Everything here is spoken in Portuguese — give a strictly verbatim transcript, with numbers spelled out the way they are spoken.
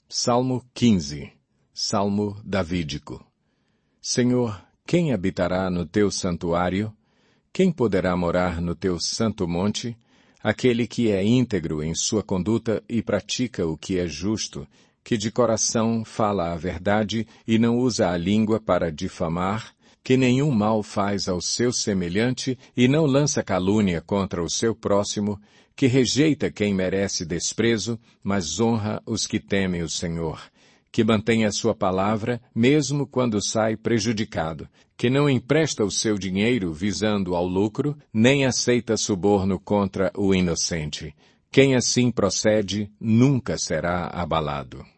Salmo quinze. Salmo davídico. Senhor, quem habitará no teu santuário? Quem poderá morar no teu santo monte? Aquele que é íntegro em sua conduta e pratica o que é justo, que de coração fala a verdade e não usa a língua para difamar, que nenhum mal faz ao seu semelhante e não lança calúnia contra o seu próximo, que rejeita quem merece desprezo, mas honra os que temem o Senhor, que mantém a sua palavra mesmo quando sai prejudicado, que não empresta o seu dinheiro visando ao lucro, nem aceita suborno contra o inocente. Quem assim procede nunca será abalado.